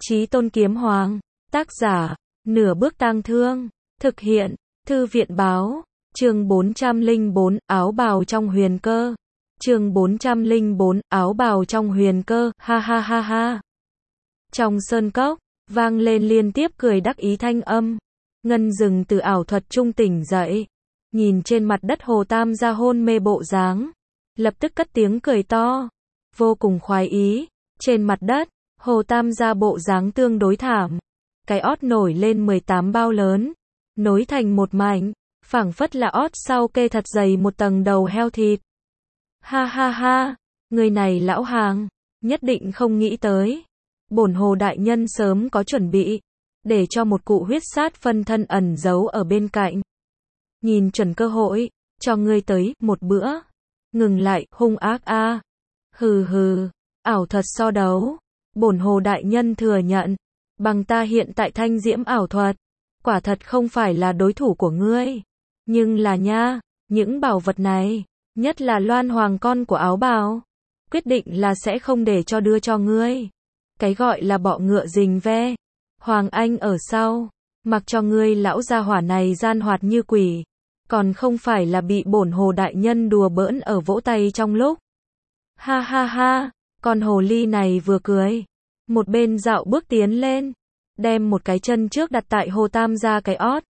Chí Tôn Kiếm Hoàng, tác giả, Nửa Bước Tang Thương, thực hiện, Thư viện báo, chương 404, áo bào trong huyền cơ. Chương 404, áo bào trong huyền cơ, ha ha ha ha. Trong sơn cốc, vang lên liên tiếp cười đắc ý thanh âm. Ngân Dừng từ ảo thuật trung tỉnh dậy, nhìn trên mặt đất Hồ Tam gia hôn mê bộ dáng, lập tức cất tiếng cười to, vô cùng khoái ý. Trên mặt đất, Hồ Tam gia bộ dáng tương đối thảm, cái ót nổi lên 18 bao lớn, nối thành một mảnh, phảng phất là ót sau kê thật dày một tầng đầu heo thịt. Ha ha ha, người này lão hàng, nhất định không nghĩ tới. Bổn Hồ đại nhân sớm có chuẩn bị, để cho một cụ huyết sát phân thân ẩn giấu ở bên cạnh. Nhìn chuẩn cơ hội, cho ngươi tới một bữa. Ngừng lại, hung ác a. Hừ hừ, ảo thuật so đấu. Bổn Hồ đại nhân thừa nhận, bằng ta hiện tại thanh diễm ảo thuật, quả thật không phải là đối thủ của ngươi. Nhưng là nha, những bảo vật này, nhất là Loan Hoàng con của áo bào, quyết định là sẽ không để cho đưa cho ngươi. Cái gọi là bọ ngựa rình ve, Hoàng Anh ở sau, mặc cho ngươi lão gia hỏa này gian hoạt như quỷ, còn không phải là bị bổn Hồ đại nhân đùa bỡn ở vỗ tay trong lúc. Ha ha ha, con hồ ly này vừa cười, một bên dạo bước tiến lên, đem một cái chân trước đặt tại Hồ Tam gia cái ót.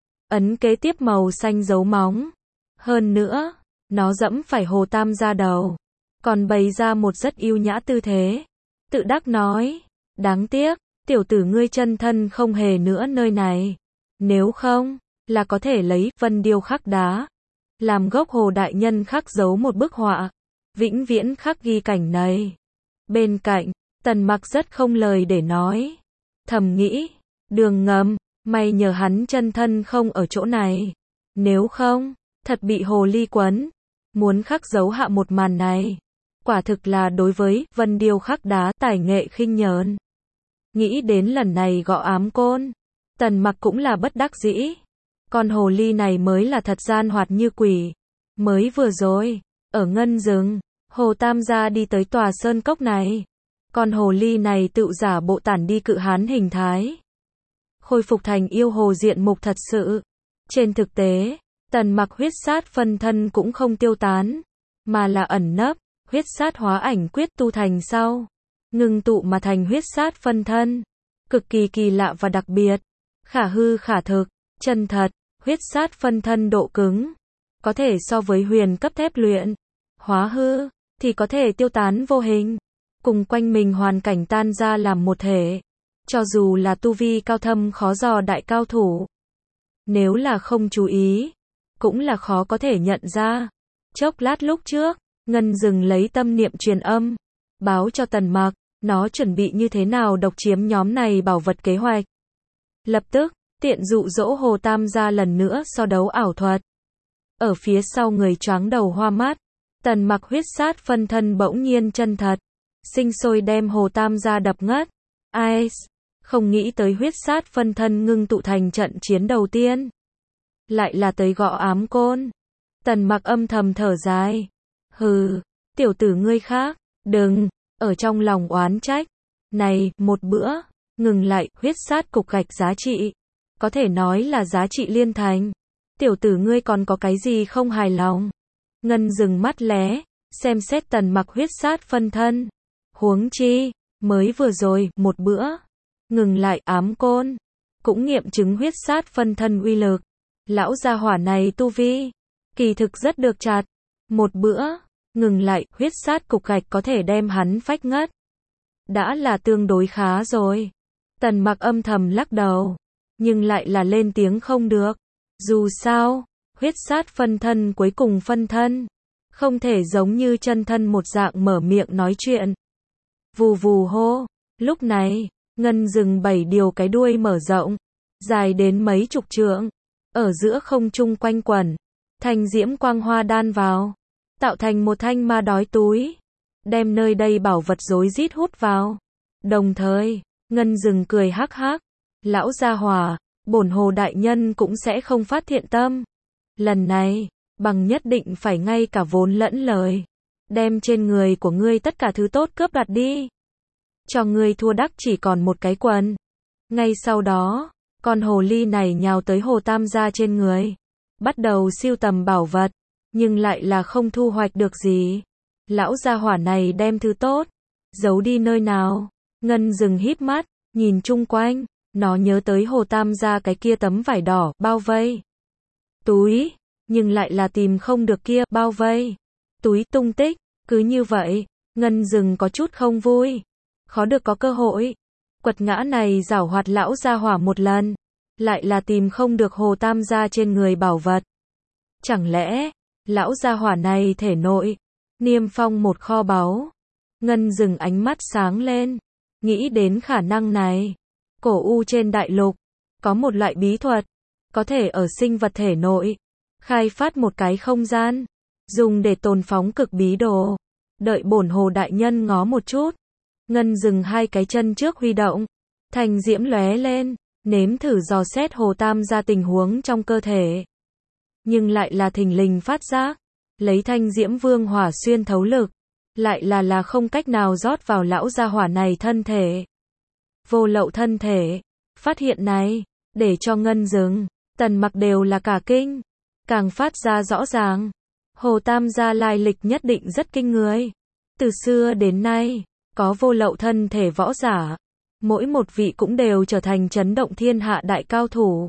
Ấn kế tiếp màu xanh dấu móng. Hơn nữa, nó dẫm phải Hồ Tam gia đầu, còn bày ra một rất yêu nhã tư thế. Tự đắc nói, đáng tiếc, tiểu tử ngươi chân thân không hề nữa nơi này. Nếu không, là có thể lấy vân điêu khắc đá, làm gốc Hồ đại nhân khắc dấu một bức họa, vĩnh viễn khắc ghi cảnh này. Bên cạnh, Tần Mặc rất không lời để nói, thầm nghĩ, đường ngầm, may nhờ hắn chân thân không ở chỗ này. Nếu không, thật bị hồ ly quấn, muốn khắc dấu hạ một màn này. Quả thực là đối với vân điêu khắc đá tài nghệ khinh nhờn. Nghĩ đến lần này gõ ám côn, Tần Mặc cũng là bất đắc dĩ. Con hồ ly này mới là thật gian hoạt như quỷ. Mới vừa rồi, ở Ngân Dừng, Hồ Tam gia đi tới tòa sơn cốc này. Con hồ ly này tự giả bộ tản đi cự hán hình thái, khôi phục thành yêu hồ diện mục thật sự. Trên thực tế, Tần Mặc huyết sát phân thân cũng không tiêu tán, mà là ẩn nấp, huyết sát hóa ảnh quyết tu thành sau, ngưng tụ mà thành huyết sát phân thân, cực kỳ kỳ lạ và đặc biệt, khả hư khả thực, chân thật. Huyết sát phân thân độ cứng, có thể so với huyền cấp thép luyện, hóa hư, thì có thể tiêu tán vô hình, cùng quanh mình hoàn cảnh tan ra làm một thể. Cho dù là tu vi cao thâm khó dò đại cao thủ, nếu là không chú ý, cũng là khó có thể nhận ra. Chốc lát lúc trước, Ngân Dừng lấy tâm niệm truyền âm, báo cho Tần Mặc, nó chuẩn bị như thế nào độc chiếm nhóm này bảo vật kế hoạch. Lập tức, tiện dụ dỗ Hồ Tam gia lần nữa so đấu ảo thuật. Ở phía sau người choáng đầu hoa mắt, Tần Mặc huyết sát phân thân bỗng nhiên chân thật, sinh sôi đem Hồ Tam gia đập ngất. Ai, không nghĩ tới huyết sát phân thân ngưng tụ thành trận chiến đầu tiên, lại là tới gõ ám côn. Tần Mặc âm thầm thở dài, hừ, tiểu tử ngươi khác, đừng ở trong lòng oán trách. Này, một bữa, ngừng lại, huyết sát cục gạch giá trị, có thể nói là giá trị liên thành. Tiểu tử ngươi còn có cái gì không hài lòng? Ngân Dừng mắt lé, xem xét Tần Mặc huyết sát phân thân. Huống chi, mới vừa rồi, một bữa, ngừng lại ám côn, cũng nghiệm chứng huyết sát phân thân uy lực. Lão gia hỏa này tu vi, kỳ thực rất được chặt. Một bữa, ngừng lại, huyết sát cục gạch có thể đem hắn phách ngất. Đã là tương đối khá rồi. Tần Mặc âm thầm lắc đầu, nhưng lại là lên tiếng không được. Dù sao, huyết sát phân thân cuối cùng phân thân, không thể giống như chân thân một dạng mở miệng nói chuyện. Vù vù hô, lúc này, Ngân Dừng 7 điều cái đuôi mở rộng, dài đến mấy chục trượng, ở giữa không trung quanh quẩn, thanh diễm quang hoa đan vào, tạo thành một thanh ma đói túi, đem nơi đây bảo vật rối rít hút vào. Đồng thời, Ngân Dừng cười hắc hắc, lão gia hỏa, bổn Hồ đại nhân cũng sẽ không phát thiện tâm. Lần này, bằng nhất định phải ngay cả vốn lẫn lời, đem trên người của ngươi tất cả thứ tốt cướp đoạt đi. cho ngươi thua đắc chỉ còn một cái quần. Ngay sau đó, con hồ ly này nhào tới Hồ Tam gia trên người, bắt đầu sưu tầm bảo vật, nhưng lại là không thu hoạch được gì. Lão gia hỏa này đem thứ tốt giấu đi nơi nào? Ngân Dừng híp mắt, nhìn chung quanh, nó nhớ tới Hồ Tam gia cái kia tấm vải đỏ bao vây túi, nhưng lại là tìm không được kia bao vây túi tung tích. Cứ như vậy, Ngân Dừng có chút không vui. Khó được có cơ hội quật ngã này giảo hoạt lão gia hỏa một lần, lại là tìm không được Hồ Tam gia trên người bảo vật. Chẳng lẽ, lão gia hỏa này thể nội niêm phong một kho báu? Ngân Dừng ánh mắt sáng lên, nghĩ đến khả năng này. Cổ U trên đại lục, có một loại bí thuật, có thể ở sinh vật thể nội khai phát một cái không gian, dùng để tồn phóng cực bí đồ. Đợi bổn Hồ đại nhân ngó một chút. Ngân Dừng hai cái chân trước huy động, thành diễm lóe lên, nếm thử dò xét Hồ Tam gia tình huống trong cơ thể. Nhưng lại là thình lình phát giác, lấy thanh diễm vương hỏa xuyên thấu lực, lại là không cách nào rót vào lão gia hỏa này thân thể. Vô lậu thân thể. Phát hiện này, để cho Ngân Dừng, Tần Mặc đều là cả kinh, càng phát ra rõ ràng. Hồ Tam gia lai lịch nhất định rất kinh người. Từ xưa đến nay, có vô lậu thân thể võ giả, mỗi một vị cũng đều trở thành chấn động thiên hạ đại cao thủ.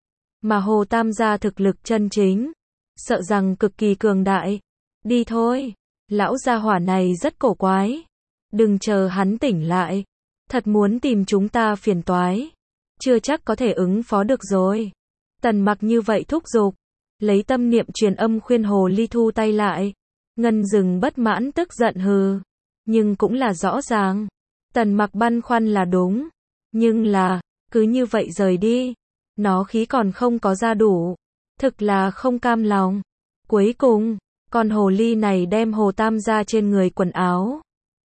Mà Hồ Tam gia thực lực chân chính, sợ rằng cực kỳ cường đại. Đi thôi, lão gia hỏa này rất cổ quái. Đừng chờ hắn tỉnh lại, thật muốn tìm chúng ta phiền toái, chưa chắc có thể ứng phó được rồi. Tần Mặc như vậy thúc giục, lấy tâm niệm truyền âm khuyên hồ ly thu tay lại. Ngân Dừng bất mãn tức giận hừ, nhưng cũng là rõ ràng, Tần Mặc băn khoăn là đúng, nhưng là, cứ như vậy rời đi, nó khí còn không có ra đủ, thực là không cam lòng. Cuối cùng, con hồ ly này đem Hồ Tam gia trên người quần áo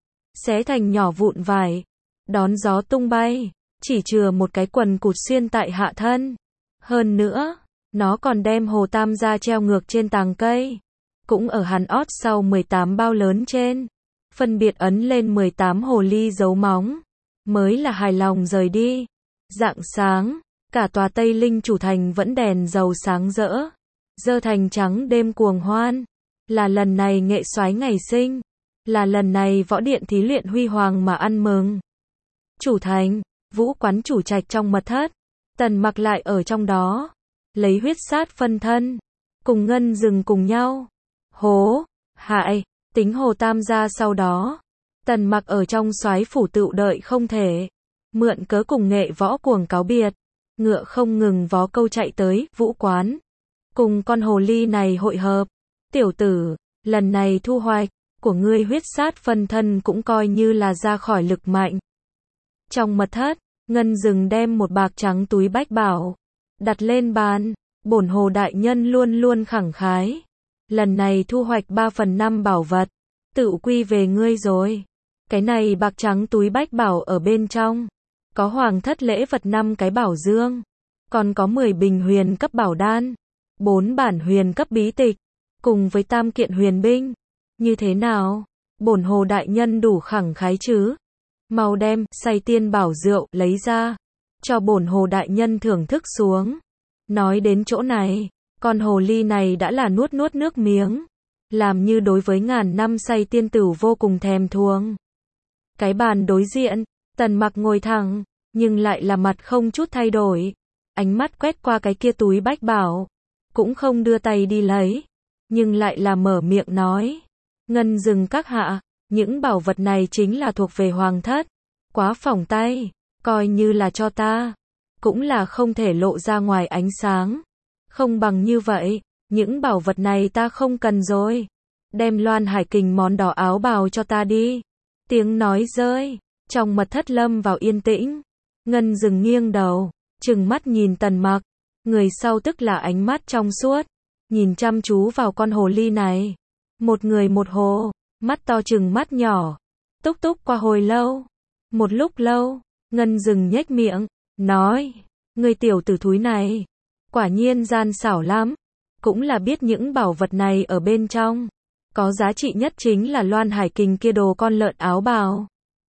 xé thành nhỏ vụn vải, đón gió tung bay, chỉ chừa một cái quần cụt xuyên tại hạ thân. Hơn nữa, nó còn đem Hồ Tam gia treo ngược trên tàng cây, cũng ở hắn ót sau 18 bao lớn trên, phân biệt ấn lên 18 hồ ly dấu móng, mới là hài lòng rời đi. Rạng sáng, cả tòa Tây Linh chủ thành vẫn đèn dầu sáng rỡ, dơ thành trắng đêm cuồng hoan. Là lần này nghệ soái ngày sinh, là lần này võ điện thí luyện huy hoàng mà ăn mừng. Chủ thành, vũ quán chủ trạch trong mật thất, Tần Mặc lại ở trong đó, lấy huyết sát phân thân, cùng Ngân Dừng cùng nhau hố hại tính Hồ Tam gia. Sau đó, Tần Mặc ở trong soái phủ tựu đợi không thể, mượn cớ cùng nghệ võ cuồng cáo biệt, ngựa không ngừng vó câu chạy tới vũ quán, cùng con hồ ly này hội hợp. Tiểu tử, lần này thu hoạch của ngươi huyết sát phân thân cũng coi như là ra khỏi lực mạnh. Trong mật thất, Ngân Dừng đem một bạc trắng túi bách bảo đặt lên bàn. Bổn Hồ đại nhân luôn luôn khẳng khái, lần này thu hoạch 3/5 bảo vật, tự quy về ngươi rồi. Cái này bạc trắng túi bách bảo ở bên trong, có hoàng thất lễ vật 5 cái bảo dương, còn có 10 bình huyền cấp bảo đan, 4 bản huyền cấp bí tịch, cùng với 3 kiện huyền binh. Như thế nào? Bổn Hồ đại nhân đủ khẳng khái chứ? Mau đem say tiên bảo rượu lấy ra, cho bổn Hồ đại nhân thưởng thức xuống. Nói đến chỗ này, con hồ ly này đã là nuốt nước miếng, làm như đối với ngàn năm say tiên tửu vô cùng thèm thuồng. Cái bàn đối diện, Tần Mặc ngồi thẳng, nhưng lại là mặt không chút thay đổi, ánh mắt quét qua cái kia túi bách bảo, cũng không đưa tay đi lấy, nhưng lại là mở miệng nói: Ngân Dừng các hạ, những bảo vật này chính là thuộc về hoàng thất, quá phỏng tay, coi như là cho ta, cũng là không thể lộ ra ngoài ánh sáng. Không bằng như vậy, những bảo vật này ta không cần rồi, đem Loan Hải Kình món đỏ áo bào cho ta đi. Tiếng nói rơi, trong mật thất lâm vào yên tĩnh. Ngân Dừng nghiêng đầu, trừng mắt nhìn Tần Mặc, người sau tức là ánh mắt trong suốt, nhìn chăm chú vào con hồ ly này. Một người một hồ, mắt to trừng mắt nhỏ, túc túc qua hồi lâu. Một lúc lâu, Ngân Dừng nhếch miệng, nói: người tiểu tử thúi này, quả nhiên gian xảo lắm, cũng là biết những bảo vật này ở bên trong có giá trị nhất chính là Loan Hải Kình kia đồ con lợn áo bào.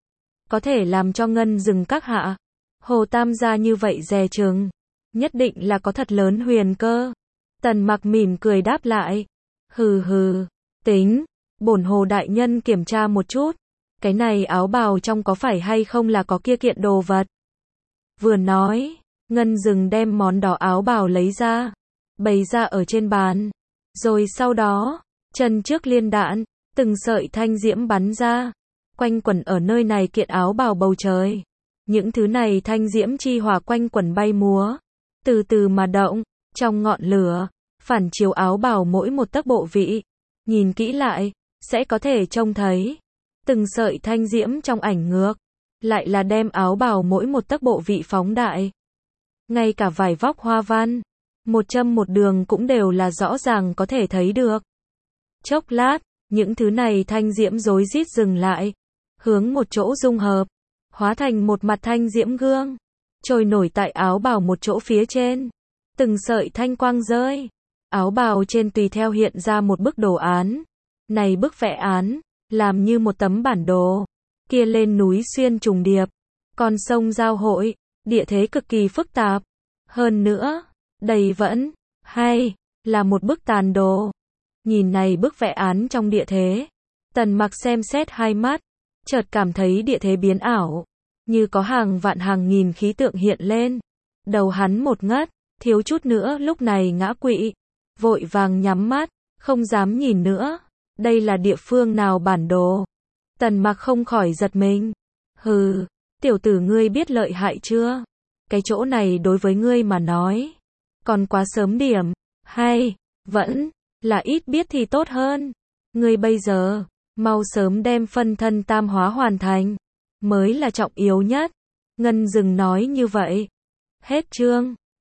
có thể làm cho Ngân Dừng các hạ, Hồ Tam gia như vậy dè chừng, nhất định là có thật lớn huyền cơ. Tần Mặc mỉm cười đáp lại, hừ hừ, tính, bổn Hồ đại nhân kiểm tra một chút, cái này áo bào trong có phải hay không là có kia kiện đồ vật. Vừa nói, Ngân Dừng đem món đó áo bào lấy ra, bày ra ở trên bàn, rồi sau đó, chân trước liên đạn, từng sợi thanh diễm bắn ra, quanh quẩn ở nơi này kiện áo bào bầu trời. Những thứ này thanh diễm chi hỏa quanh quẩn bay múa, từ từ mà động, trong ngọn lửa, phản chiếu áo bào mỗi một tấc bộ vị. Nhìn kỹ lại, sẽ có thể trông thấy, từng sợi thanh diễm trong ảnh ngược, lại là đem áo bào mỗi một tấc bộ vị phóng đại. Ngay cả vải vóc hoa văn, một châm một đường cũng đều là rõ ràng có thể thấy được. Chốc lát, những thứ này thanh diễm rối rít dừng lại, hướng một chỗ dung hợp, hóa thành một mặt thanh diễm gương, trôi nổi tại áo bào một chỗ phía trên. Từng sợi thanh quang rơi, áo bào trên tùy theo hiện ra một bức đồ án. Này bức vẽ án, làm như một tấm bản đồ, kia lên núi xuyên trùng điệp, con sông giao hội, địa thế cực kỳ phức tạp. Hơn nữa, đây vẫn, hay, là một bức tàn đồ. Nhìn này bức vẽ án trong địa thế, Tần Mặc xem xét hai mắt, chợt cảm thấy địa thế biến ảo, như có hàng vạn hàng nghìn khí tượng hiện lên. Đầu hắn một ngất, thiếu chút nữa lúc này ngã quỵ, vội vàng nhắm mắt, không dám nhìn nữa. Đây là địa phương nào bản đồ? Tần Mặc không khỏi giật mình. Hừ, tiểu tử ngươi biết lợi hại chưa? Cái chỗ này đối với ngươi mà nói, còn quá sớm điểm, hay, vẫn, là ít biết thì tốt hơn. Ngươi bây giờ, mau sớm đem phân thân tam hóa hoàn thành, mới là trọng yếu nhất. Ngân Dừng nói như vậy. Hết chương.